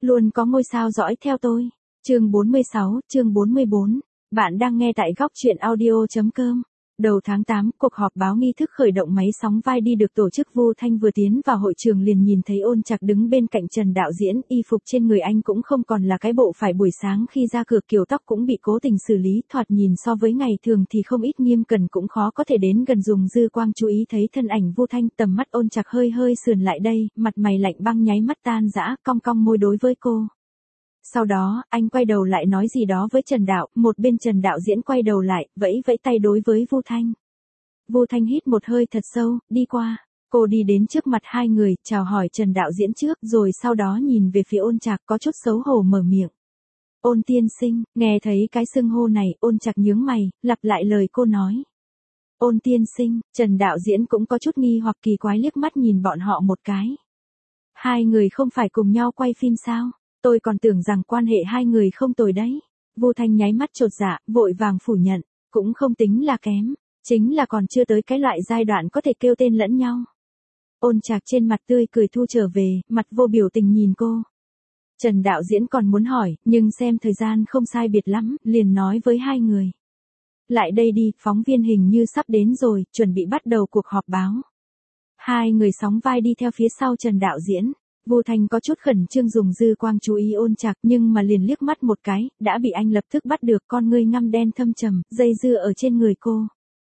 Luôn có ngôi sao dõi theo tôi. Chương 46, chương 44. Bạn đang nghe tại góc truyện audio.com. Đầu tháng 8, cuộc họp báo nghi thức khởi động máy sóng vai đi được tổ chức. Vu Thanh vừa tiến vào hội trường liền nhìn thấy Ôn Trạc đứng bên cạnh Trần đạo diễn, y phục trên người anh cũng không còn là cái bộ phải buổi sáng khi ra cửa, kiểu tóc cũng bị cố tình xử lý, thoạt nhìn so với ngày thường thì không ít nghiêm cẩn, cũng khó có thể đến gần. Dùng dư quang chú ý thấy thân ảnh Vu Thanh, tầm mắt Ôn Trạc hơi hơi sườn lại đây, mặt mày lạnh băng nháy mắt tan rã, cong cong môi đối với cô. Sau đó, anh quay đầu lại nói gì đó với Trần Đạo, một bên Trần đạo diễn quay đầu lại, vẫy vẫy tay đối với Vu Thanh. Vu Thanh hít một hơi thật sâu, đi qua. Cô đi đến trước mặt hai người, chào hỏi Trần đạo diễn trước, rồi sau đó nhìn về phía Ôn Trạc, có chút xấu hổ mở miệng. Ôn tiên sinh, nghe thấy cái xưng hô này, Ôn Trạc nhướng mày, lặp lại lời cô nói. Ôn tiên sinh, Trần đạo diễn cũng có chút nghi hoặc kỳ quái liếc mắt nhìn bọn họ một cái. Hai người không phải cùng nhau quay phim sao? Tôi còn tưởng rằng quan hệ hai người không tồi đấy. Vu Thanh nháy mắt chột dạ, vội vàng phủ nhận, cũng không tính là kém, chính là còn chưa tới cái loại giai đoạn có thể kêu tên lẫn nhau. Ôn Trạc trên mặt tươi cười thu trở về, mặt vô biểu tình nhìn cô. Trần đạo diễn còn muốn hỏi, nhưng xem thời gian không sai biệt lắm, liền nói với hai người. Lại đây đi, phóng viên hình như sắp đến rồi, chuẩn bị bắt đầu cuộc họp báo. Hai người sóng vai đi theo phía sau Trần đạo diễn. Vu Thanh có chút khẩn trương dùng dư quang chú ý Ôn Trạc, nhưng mà liền liếc mắt một cái, đã bị anh lập tức bắt được, con ngươi ngăm đen thâm trầm, dây dưa ở trên người cô.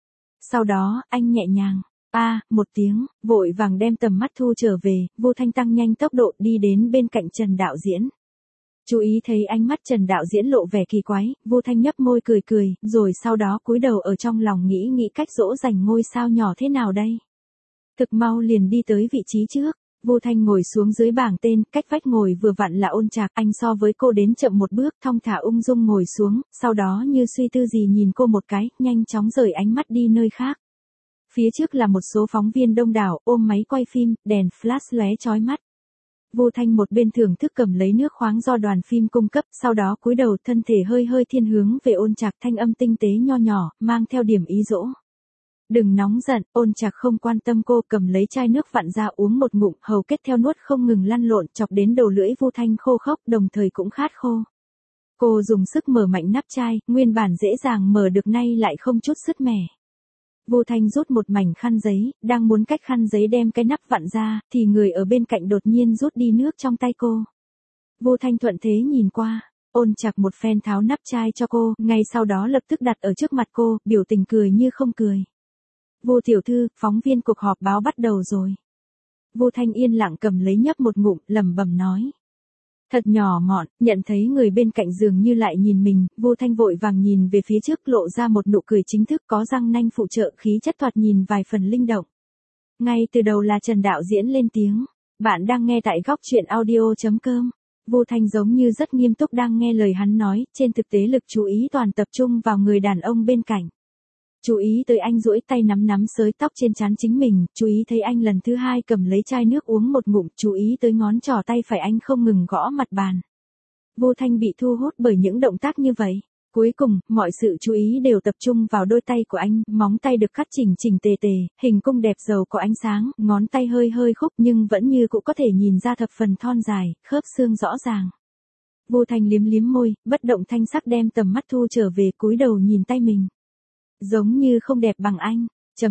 Sau đó, anh nhẹ nhàng, một tiếng, vội vàng đem tầm mắt thu trở về, Vu Thanh tăng nhanh tốc độ đi đến bên cạnh Trần đạo diễn. Chú ý thấy ánh mắt Trần đạo diễn lộ vẻ kỳ quái, Vu Thanh nhấp môi cười cười, rồi sau đó cúi đầu ở trong lòng nghĩ cách dỗ dành ngôi sao nhỏ thế nào đây. Thực mau liền đi tới vị trí trước. Vu Thanh ngồi xuống dưới bảng tên, cách vách ngồi vừa vặn là Ôn Trạc, anh so với cô đến chậm một bước, thong thả ung dung ngồi xuống, sau đó như suy tư gì nhìn cô một cái, nhanh chóng rời ánh mắt đi nơi khác. Phía trước là một số phóng viên đông đảo, ôm máy quay phim, đèn flash lóe chói mắt. Vu Thanh một bên thưởng thức cầm lấy nước khoáng do đoàn phim cung cấp, sau đó cúi đầu, thân thể hơi hơi thiên hướng về Ôn Trạc, thanh âm tinh tế nho nhỏ, mang theo điểm ý dỗ. Đừng nóng giận, Ôn Trạc không quan tâm cô, cầm lấy chai nước vặn ra uống một ngụm, hầu kết theo nuốt không ngừng lăn lộn, chọc đến đầu lưỡi Vu Thanh khô khốc, đồng thời cũng khát khô. Cô dùng sức mở mạnh nắp chai, nguyên bản dễ dàng mở được nay lại không chút sứt mẻ. Vu Thanh rút một mảnh khăn giấy, đang muốn cách khăn giấy đem cái nắp vặn ra, thì người ở bên cạnh đột nhiên rút đi nước trong tay cô. Vu Thanh thuận thế nhìn qua. Ôn Trạc một phen tháo nắp chai cho cô, ngay sau đó lập tức đặt ở trước mặt cô, biểu tình cười như không cười. Vu tiểu thư, phóng viên cuộc họp báo bắt đầu rồi. Vu Thanh yên lặng cầm lấy nhấp một ngụm, lẩm bẩm nói. Thật nhỏ mọn, nhận thấy người bên cạnh dường như lại nhìn mình, Vu Thanh vội vàng nhìn về phía trước, lộ ra một nụ cười chính thức, có răng nanh phụ trợ, khí chất thoạt nhìn vài phần linh động. Ngay từ đầu là Trần đạo diễn lên tiếng. Bạn đang nghe tại góc truyện audio.com. Vu Thanh giống như rất nghiêm túc đang nghe lời hắn nói, trên thực tế lực chú ý toàn tập trung vào người đàn ông bên cạnh. Chú ý tới anh duỗi tay nắm xới tóc trên trán chính mình, chú ý thấy anh lần thứ hai cầm lấy chai nước uống một ngụm, chú ý tới ngón trỏ tay phải anh không ngừng gõ mặt bàn. Vu Thanh bị thu hút bởi những động tác như vậy. Cuối cùng, mọi sự chú ý đều tập trung vào đôi tay của anh, móng tay được cắt chỉnh tề, hình cung đẹp giàu có ánh sáng, ngón tay hơi hơi khúc nhưng vẫn như cũng có thể nhìn ra thập phần thon dài, khớp xương rõ ràng. Vu Thanh liếm môi, bất động thanh sắc đem tầm mắt thu trở về, cúi đầu nhìn tay mình. Giống như không đẹp bằng anh.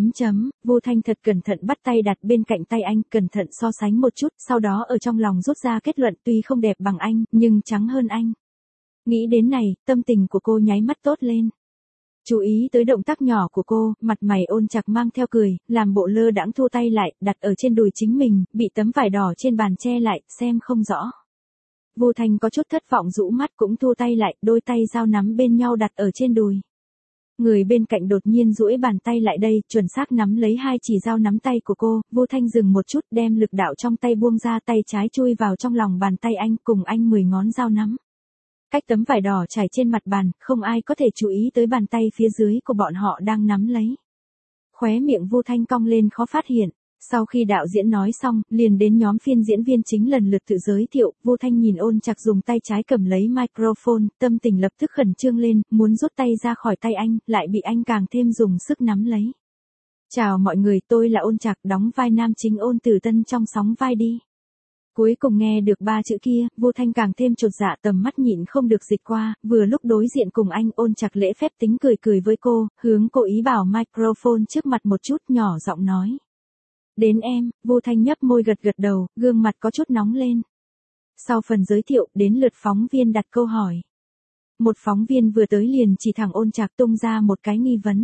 Vu Thanh thật cẩn thận bắt tay đặt bên cạnh tay anh, cẩn thận so sánh một chút, sau đó ở trong lòng rút ra kết luận tuy không đẹp bằng anh, nhưng trắng hơn anh. Nghĩ đến này, tâm tình của cô nháy mắt tốt lên. Chú ý tới động tác nhỏ của cô, mặt mày Ôn Trạc mang theo cười, làm bộ lơ đãng thu tay lại, đặt ở trên đùi chính mình, bị tấm vải đỏ trên bàn che lại, xem không rõ. Vu Thanh có chút thất vọng rũ mắt cũng thu tay lại, đôi tay giao nắm bên nhau đặt ở trên đùi. Người bên cạnh đột nhiên duỗi bàn tay lại đây, chuẩn xác nắm lấy hai chỉ dao nắm tay của cô, Vu Thanh dừng một chút, đem lực đạo trong tay buông ra, tay trái chui vào trong lòng bàn tay anh, cùng anh 10 ngón dao nắm. Cách tấm vải đỏ trải trên mặt bàn, không ai có thể chú ý tới bàn tay phía dưới của bọn họ đang nắm lấy. Khóe miệng Vu Thanh cong lên khó phát hiện. Sau khi đạo diễn nói xong, liền đến nhóm phiên diễn viên chính lần lượt tự giới thiệu, Vu Thanh nhìn Ôn Trạc dùng tay trái cầm lấy microphone, tâm tình lập tức khẩn trương lên, muốn rút tay ra khỏi tay anh, lại bị anh càng thêm dùng sức nắm lấy. Chào mọi người, tôi là Ôn Trạc, đóng vai nam chính Ôn Tử Tân trong Sóng vai đi. Cuối cùng nghe được ba chữ kia, Vu Thanh càng thêm chột dạ, tầm mắt nhịn không được dịch qua, vừa lúc đối diện cùng anh Ôn Trạc lễ phép tính cười cười với cô, hướng cô ý bảo microphone trước mặt một chút, nhỏ giọng nói. Đến em, Vu Thanh nhấp môi gật gật đầu, gương mặt có chút nóng lên. Sau phần giới thiệu, đến lượt phóng viên đặt câu hỏi. Một phóng viên vừa tới liền chỉ thẳng Ôn Trạc tung ra một cái nghi vấn.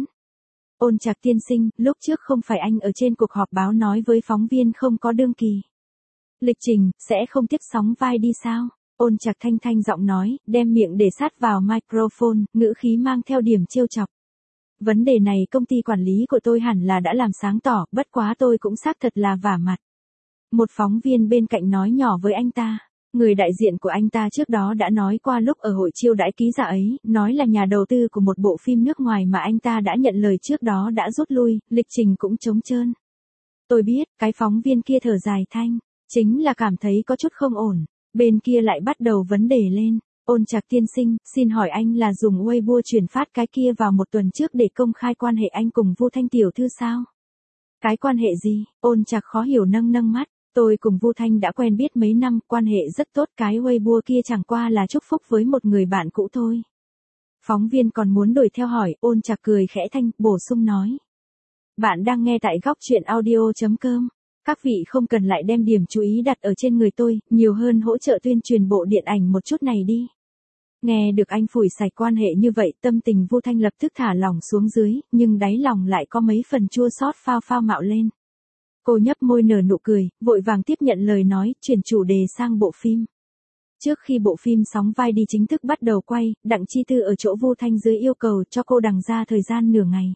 Ôn Trạc tiên sinh, lúc trước không phải anh ở trên cuộc họp báo nói với phóng viên không có đương kỳ lịch trình, sẽ không tiếp sóng vai đi sao? Ôn Trạc thanh thanh giọng nói, đem miệng để sát vào microphone, ngữ khí mang theo điểm trêu chọc. Vấn đề này công ty quản lý của tôi hẳn là đã làm sáng tỏ, bất quá tôi cũng xác thật là vả mặt. Một phóng viên bên cạnh nói nhỏ với anh ta. Người đại diện của anh ta trước đó đã nói qua lúc ở hội chiêu đãi ký giả ấy, nói là nhà đầu tư của một bộ phim nước ngoài mà anh ta đã nhận lời trước đó đã rút lui, lịch trình cũng trống trơn. Tôi biết, cái phóng viên kia thở dài thanh, chính là cảm thấy có chút không ổn, bên kia lại bắt đầu vấn đề lên. Ôn Trạc tiên sinh, xin hỏi anh là dùng Weibo chuyển phát cái kia vào một tuần trước để công khai quan hệ anh cùng Vu Thanh tiểu thư sao? Cái quan hệ gì? Ôn Trạc khó hiểu nâng nâng mắt. Tôi cùng Vu Thanh đã quen biết mấy năm, quan hệ rất tốt, cái Weibo kia chẳng qua là chúc phúc với một người bạn cũ thôi. Phóng viên còn muốn đuổi theo hỏi, Ôn Trạc cười khẽ thanh, bổ sung nói. Bạn đang nghe tại góc truyện audio.com. Các vị không cần lại đem điểm chú ý đặt ở trên người tôi, nhiều hơn hỗ trợ tuyên truyền bộ điện ảnh một chút này đi. Nghe được anh phủi sạch quan hệ như vậy, tâm tình Vu Thanh lập tức thả lỏng xuống dưới, nhưng đáy lòng lại có mấy phần chua xót phao phao mạo lên. Cô nhấp môi nở nụ cười, vội vàng tiếp nhận lời nói, chuyển chủ đề sang bộ phim. Trước khi bộ phim sóng vai đi chính thức bắt đầu quay, Đặng Chi Tư ở chỗ Vu Thanh dưới yêu cầu cho cô đằng ra thời gian nửa ngày.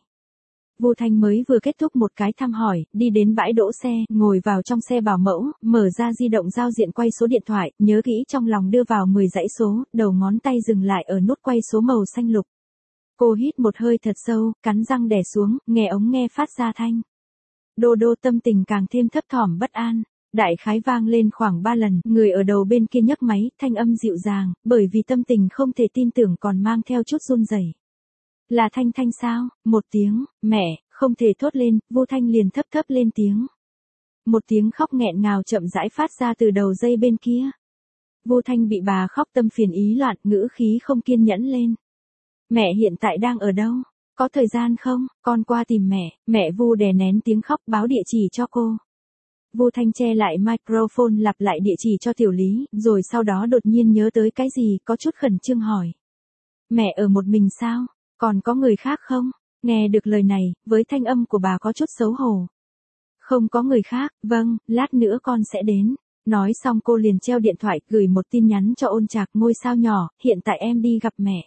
Vu Thanh mới vừa kết thúc một cái thăm hỏi, đi đến bãi đỗ xe, ngồi vào trong xe bảo mẫu, mở ra di động giao diện quay số điện thoại, nhớ kỹ trong lòng đưa vào 10 dãy số, đầu ngón tay dừng lại ở nút quay số màu xanh lục. Cô hít một hơi thật sâu, cắn răng đè xuống, nghe ống nghe phát ra thanh. Đô đô, tâm tình càng thêm thấp thỏm bất an. Đại khái vang lên khoảng 3 lần, người ở đầu bên kia nhấc máy, thanh âm dịu dàng, bởi vì tâm tình không thể tin tưởng còn mang theo chút run rẩy. Là Thanh Thanh sao? Một tiếng, mẹ, không thể thốt lên, Vu Thanh liền thấp thấp lên tiếng. Một tiếng khóc nghẹn ngào chậm rãi phát ra từ đầu dây bên kia. Vu Thanh bị bà khóc tâm phiền ý loạn, ngữ khí không kiên nhẫn lên. Mẹ hiện tại đang ở đâu? Có thời gian không? Con qua tìm mẹ. Mẹ Vu đè nén tiếng khóc báo địa chỉ cho cô. Vu Thanh che lại microphone lặp lại địa chỉ cho Tiểu Lý, rồi sau đó đột nhiên nhớ tới cái gì, có chút khẩn trương hỏi. Mẹ ở một mình sao? Còn có người khác không? Nghe được lời này, với thanh âm của bà có chút xấu hổ. Không có người khác, vâng, lát nữa con sẽ đến. Nói xong cô liền treo điện thoại, gửi một tin nhắn cho Ôn Trạc, ngôi sao nhỏ, hiện tại em đi gặp mẹ.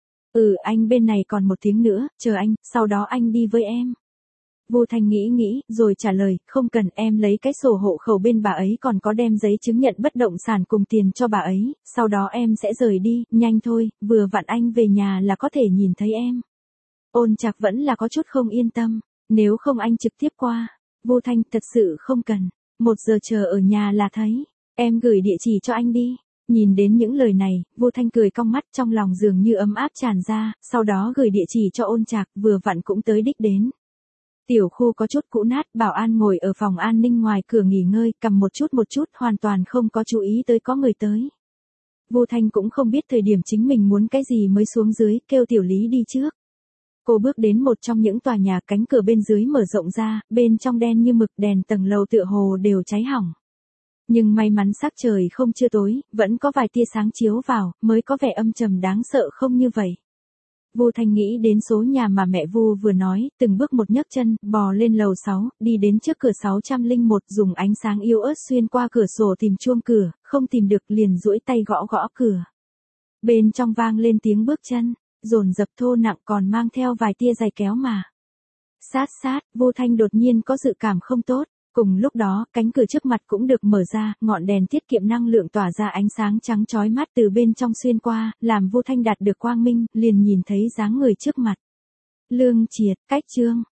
Anh bên này còn một tiếng nữa, chờ anh, sau đó anh đi với em. Vu Thanh nghĩ, rồi trả lời, không cần, em lấy cái sổ hộ khẩu bên bà ấy, còn có đem giấy chứng nhận bất động sản cùng tiền cho bà ấy, sau đó em sẽ rời đi, nhanh thôi, vừa vặn anh về nhà là có thể nhìn thấy em. Ôn Trạc vẫn là có chút không yên tâm, nếu không anh trực tiếp qua. Vu Thanh, thật sự không cần, 1 giờ chờ ở nhà là thấy, em gửi địa chỉ cho anh đi. Nhìn đến những lời này, Vu Thanh cười cong mắt, trong lòng dường như ấm áp tràn ra, sau đó gửi địa chỉ cho Ôn Trạc, vừa vặn cũng tới đích đến. Tiểu khu có chút cũ nát, bảo an ngồi ở phòng an ninh ngoài cửa nghỉ ngơi, cầm một chút, hoàn toàn không có chú ý tới có người tới. Vu Thanh cũng không biết thời điểm chính mình muốn cái gì mới xuống dưới, kêu Tiểu Lý đi trước. Cô bước đến một trong những tòa nhà, cánh cửa bên dưới mở rộng ra, bên trong đen như mực, đèn tầng lầu tựa hồ đều cháy hỏng. Nhưng may mắn sắc trời không chưa tối, vẫn có vài tia sáng chiếu vào, mới có vẻ âm trầm đáng sợ không như vậy. Vu Thanh nghĩ đến số nhà mà mẹ Vu vừa nói, từng bước một nhấc chân, bò lên lầu 6, đi đến trước cửa 601, dùng ánh sáng yếu ớt xuyên qua cửa sổ tìm chuông cửa, không tìm được liền duỗi tay gõ gõ cửa. Bên trong vang lên tiếng bước chân, dồn dập thô nặng, còn mang theo vài tia giày kéo mà. Sát, Vu Thanh đột nhiên có dự cảm không tốt. Cùng lúc đó, cánh cửa trước mặt cũng được mở ra, ngọn đèn tiết kiệm năng lượng tỏa ra ánh sáng trắng chói mắt từ bên trong xuyên qua, làm Vu Thanh đạt được quang minh, liền nhìn thấy dáng người trước mặt. Lương Triệt, cách Trương,